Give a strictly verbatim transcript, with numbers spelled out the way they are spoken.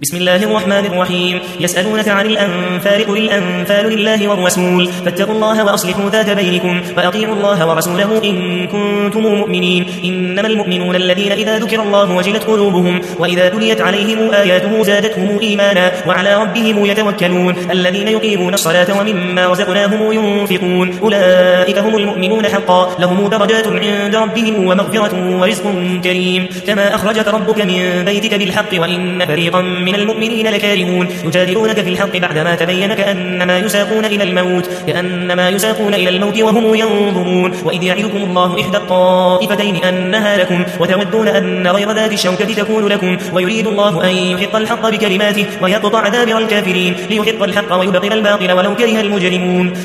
بسم الله الرحمن الرحيم يسألونك عن الأنفال قل الأنفال لله والرسول فاتقوا الله وأصلحوا ذات بينكم وأطيعوا الله ورسوله إن كنتم مؤمنين إنما المؤمنون الذين إذا ذكر الله وجلت قلوبهم وإذا تليت عليهم آياته زادتهم إيمانا وعلى ربهم يتوكلون الذين يقيمون الصلاة ومما رزقناهم ينفقون أولئك هم المؤمنون حقا لهم درجات عند ربهم ومغفرة ورزق كريم كما أخرجك ربك من بيتك بالحق وإن فريقا من المؤمنين لكارهون يجادلونك في الحق بعدما تبين كأنما يساقون إلى الموت كأنما يساقون إلى الموت وهم ينظرون وإذ يعدكم الله إحدى الطائفتين أنها لكم وتودون أن غير ذات الشوكة تكون لكم ويريد الله أن يحق الحق بكلماته ويقطع دابر الكافرين ليحق الحق ويبطل الباطل ولو كره المجرمون